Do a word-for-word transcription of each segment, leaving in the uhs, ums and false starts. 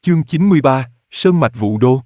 Chương chín mươi ba, Sơn mạch Vũ Đô.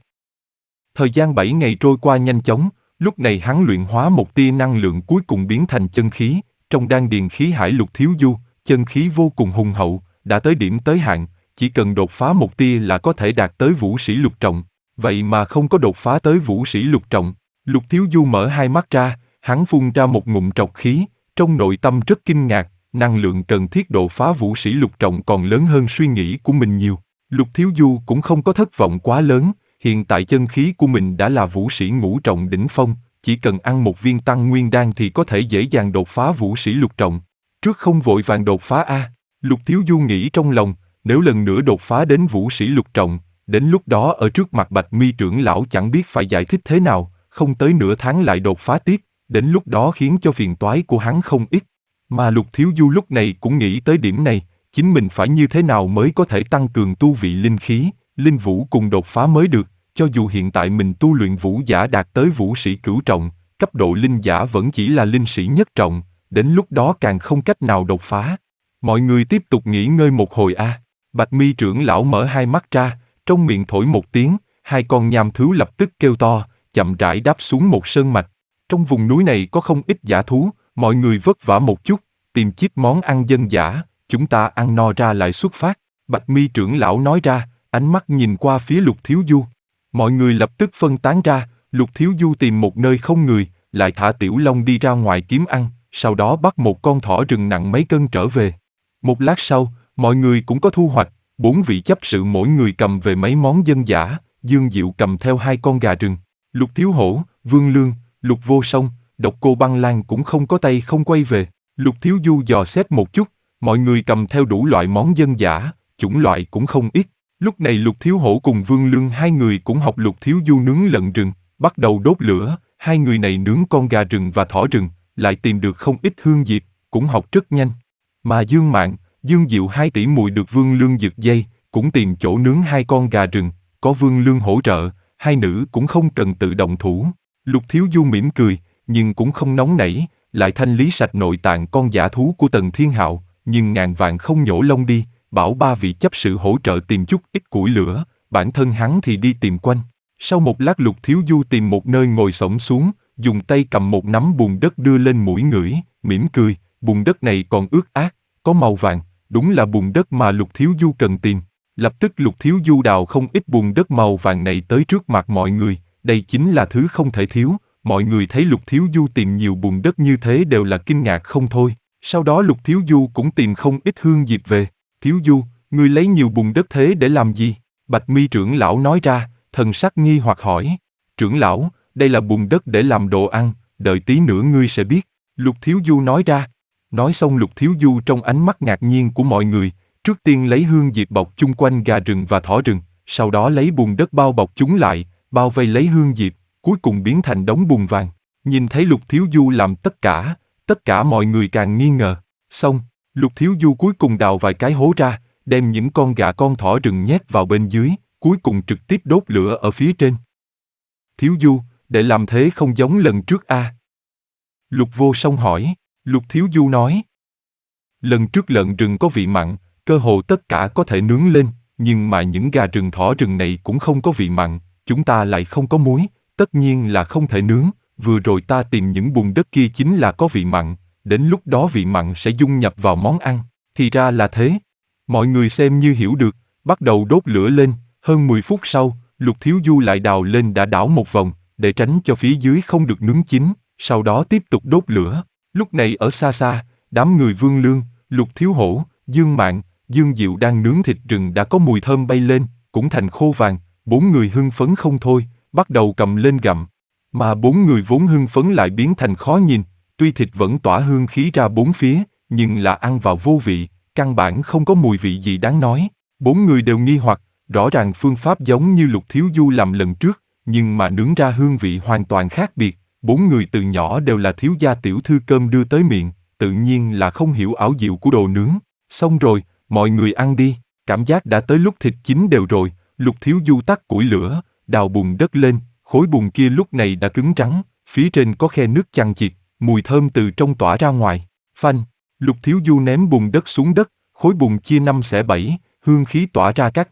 Thời gian bảy ngày trôi qua nhanh chóng, lúc này hắn luyện hóa một tia năng lượng cuối cùng biến thành chân khí, trong đan điền khí hải Lục Thiếu Du, chân khí vô cùng hùng hậu, đã tới điểm tới hạn, chỉ cần đột phá một tia là có thể đạt tới vũ sĩ lục trọng, vậy mà không có đột phá tới vũ sĩ lục trọng. Lục Thiếu Du mở hai mắt ra, hắn phun ra một ngụm trọc khí, trong nội tâm rất kinh ngạc, năng lượng cần thiết đột phá vũ sĩ lục trọng còn lớn hơn suy nghĩ của mình nhiều. Lục Thiếu Du cũng không có thất vọng quá lớn, hiện tại chân khí của mình đã là vũ sĩ ngũ trọng đỉnh phong, chỉ cần ăn một viên tăng nguyên đan thì có thể dễ dàng đột phá vũ sĩ lục trọng. Trước không vội vàng đột phá a, Lục Thiếu Du nghĩ trong lòng, nếu lần nữa đột phá đến vũ sĩ lục trọng, đến lúc đó ở trước mặt Bạch Mi trưởng lão chẳng biết phải giải thích thế nào, không tới nửa tháng lại đột phá tiếp, đến lúc đó khiến cho phiền toái của hắn không ít. Mà Lục Thiếu Du lúc này cũng nghĩ tới điểm này, chính mình phải như thế nào mới có thể tăng cường tu vị linh khí, linh vũ cùng đột phá mới được, cho dù hiện tại mình tu luyện vũ giả đạt tới vũ sĩ cửu trọng, cấp độ linh giả vẫn chỉ là linh sĩ nhất trọng, đến lúc đó càng không cách nào đột phá. Mọi người tiếp tục nghỉ ngơi một hồi a. À. Bạch Mi trưởng lão mở hai mắt ra, trong miệng thổi một tiếng, hai con nham thú lập tức kêu to, chậm rãi đáp xuống một sơn mạch. Trong vùng núi này có không ít dã thú, mọi người vất vả một chút, tìm chip món ăn dân dã, chúng ta ăn no ra lại xuất phát. Bạch Mi trưởng lão nói ra, ánh mắt nhìn qua phía Lục Thiếu Du. Mọi người lập tức phân tán ra, Lục Thiếu Du tìm một nơi không người, lại thả Tiểu Long đi ra ngoài kiếm ăn, sau đó bắt một con thỏ rừng nặng mấy cân trở về. Một lát sau, mọi người cũng có thu hoạch, bốn vị chấp sự mỗi người cầm về mấy món dân dã, Dương Diệu cầm theo hai con gà rừng. Lục Thiếu Hổ, Vương Lương, Lục Vô Song, Độc Cô Băng Lan cũng không có tay không quay về. Lục Thiếu Du dò xét một chút, mọi người cầm theo đủ loại món dân dã, chủng loại cũng không ít. Lúc này Lục Thiếu Hổ cùng Vương Lương hai người cũng học Lục Thiếu Du nướng lợn rừng, bắt đầu đốt lửa, hai người này nướng con gà rừng và thỏ rừng, lại tìm được không ít hương diệp, cũng học rất nhanh. Mà Dương Mạn, Dương Diệu hai tỷ muội được Vương Lương giật dây, cũng tìm chỗ nướng hai con gà rừng, có Vương Lương hỗ trợ, hai nữ cũng không cần tự động thủ. Lục Thiếu Du mỉm cười, nhưng cũng không nóng nảy, lại thanh lý sạch nội tạng con dã thú của Tần Thiên Hạo, nhưng ngàn vạn không nhổ lông đi, bảo ba vị chấp sự hỗ trợ tìm chút ít củi lửa, bản thân hắn thì đi tìm quanh. Sau một lát Lục Thiếu Du tìm một nơi ngồi xổm xuống, dùng tay cầm một nắm bùn đất đưa lên mũi ngửi, mỉm cười, bùn đất này còn ướt át, có màu vàng, đúng là bùn đất mà Lục Thiếu Du cần tìm. Lập tức Lục Thiếu Du đào không ít bùn đất màu vàng này tới trước mặt mọi người, đây chính là thứ không thể thiếu. Mọi người thấy Lục Thiếu Du tìm nhiều bùn đất như thế đều là kinh ngạc không thôi. Sau đó Lục Thiếu Du cũng tìm không ít hương diệp về. Thiếu Du, ngươi lấy nhiều bùn đất thế để làm gì? Bạch Mi trưởng lão nói ra, thần sắc nghi hoặc hỏi. Trưởng lão, đây là bùn đất để làm đồ ăn, đợi tí nữa ngươi sẽ biết. Lục Thiếu Du nói ra. Nói xong Lục Thiếu Du trong ánh mắt ngạc nhiên của mọi người, trước tiên lấy hương diệp bọc chung quanh gà rừng và thỏ rừng, sau đó lấy bùn đất bao bọc chúng lại, bao vây lấy hương diệp, cuối cùng biến thành đống bùn vàng. Nhìn thấy Lục Thiếu Du làm tất cả, tất cả mọi người càng nghi ngờ. Xong, Lục Thiếu Du cuối cùng đào vài cái hố ra, đem những con gà con thỏ rừng nhét vào bên dưới, cuối cùng trực tiếp đốt lửa ở phía trên. Thiếu Du, để làm thế không giống lần trước a? À? Lục Vô Song hỏi. Lục Thiếu Du nói. Lần trước lợn rừng có vị mặn, cơ hồ tất cả có thể nướng lên, nhưng mà những gà rừng thỏ rừng này cũng không có vị mặn, chúng ta lại không có muối, tất nhiên là không thể nướng. Vừa rồi ta tìm những bùn đất kia chính là có vị mặn, đến lúc đó vị mặn sẽ dung nhập vào món ăn, thì ra là thế. Mọi người xem như hiểu được, bắt đầu đốt lửa lên, hơn mười phút sau, Lục Thiếu Du lại đào lên đã đảo một vòng, để tránh cho phía dưới không được nướng chín, sau đó tiếp tục đốt lửa. Lúc này ở xa xa, đám người Vương Lương, Lục Thiếu Hổ, Dương Mạn, Dương Diệu đang nướng thịt rừng đã có mùi thơm bay lên, cũng thành khô vàng, bốn người hưng phấn không thôi, bắt đầu cầm lên gặm. Mà bốn người vốn hưng phấn lại biến thành khó nhìn, tuy thịt vẫn tỏa hương khí ra bốn phía, nhưng là ăn vào vô vị, căn bản không có mùi vị gì đáng nói. Bốn người đều nghi hoặc, rõ ràng phương pháp giống như Lục Thiếu Du làm lần trước, nhưng mà nướng ra hương vị hoàn toàn khác biệt. Bốn người từ nhỏ đều là thiếu gia tiểu thư cơm đưa tới miệng, tự nhiên là không hiểu ảo diệu của đồ nướng. Xong rồi, mọi người ăn đi, cảm giác đã tới lúc thịt chín đều rồi. Lục Thiếu Du tắt củi lửa, đào bùn đất lên, khối bùn kia lúc này đã cứng rắn, phía trên có khe nước chằng chịt, mùi thơm từ trong tỏa ra ngoài. Phanh, Lục Thiếu Du ném bùn đất xuống đất, khối bùn chia năm xẻ bảy, hương khí tỏa ra các nơi,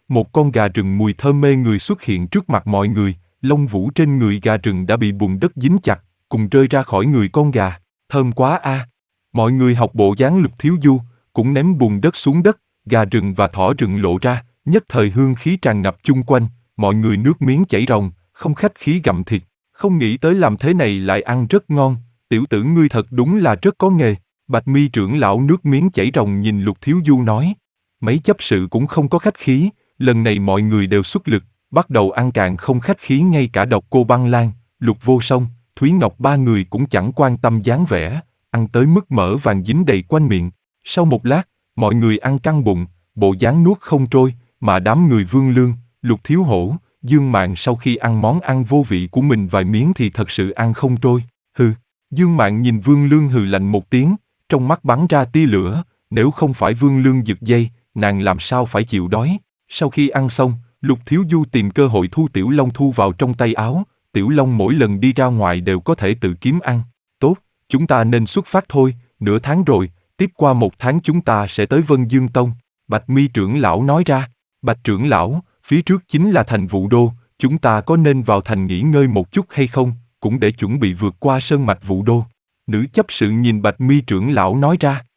một con gà rừng mùi thơm mê người xuất hiện trước mặt mọi người, lông vũ trên người gà rừng đã bị bùn đất dính chặt, cùng rơi ra khỏi người con gà. Thơm quá a! À. Mọi người học bộ dáng Lục Thiếu Du, cũng ném bùn đất xuống đất, gà rừng và thỏ rừng lộ ra, nhất thời hương khí tràn ngập chung quanh, mọi người nước miếng chảy ròng, không khách khí gặm thịt, không nghĩ tới làm thế này lại ăn rất ngon, tiểu tử ngươi thật đúng là rất có nghề. Bạch Mi trưởng lão nước miếng chảy ròng nhìn Lục Thiếu Du nói, mấy chấp sự cũng không có khách khí, lần này mọi người đều xuất lực, bắt đầu ăn càng không khách khí, ngay cả Độc Cô Băng Lan, Lục Vô Song, Thúy Ngọc ba người cũng chẳng quan tâm dáng vẻ, ăn tới mức mỡ vàng dính đầy quanh miệng. Sau một lát, mọi người ăn căng bụng, bộ dáng nuốt không trôi, mà đám người Vương Lương, Lục Thiếu Hổ, Dương Mạn sau khi ăn món ăn vô vị của mình vài miếng thì thật sự ăn không trôi. Hừ, Dương Mạn nhìn Vương Lương hừ lạnh một tiếng, trong mắt bắn ra tia lửa, nếu không phải Vương Lương giật dây, nàng làm sao phải chịu đói. Sau khi ăn xong, Lục Thiếu Du tìm cơ hội thu Tiểu Long thu vào trong tay áo, Tiểu Long mỗi lần đi ra ngoài đều có thể tự kiếm ăn. Tốt, chúng ta nên xuất phát thôi, nửa tháng rồi, tiếp qua một tháng chúng ta sẽ tới Vân Dương Tông. Bạch Mi trưởng lão nói ra. Bạch trưởng lão, phía trước chính là thành Vũ Đô, chúng ta có nên vào thành nghỉ ngơi một chút hay không, cũng để chuẩn bị vượt qua sơn mạch Vũ Đô. Nữ chấp sự nhìn Bạch Mi trưởng lão nói ra.